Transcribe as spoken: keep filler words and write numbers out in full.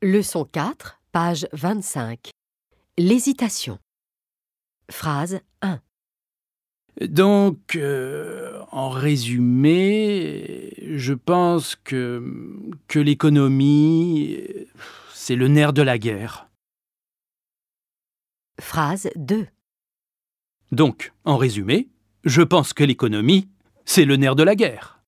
Leçon quatre, page vingt-cinq. L'hésitation. Phrase un. Donc, euh, en résumé, je pense que, que l'économie, c'est le nerf de la guerre. Phrase deux. Donc, en résumé, je pense que l'économie, c'est le nerf de la guerre.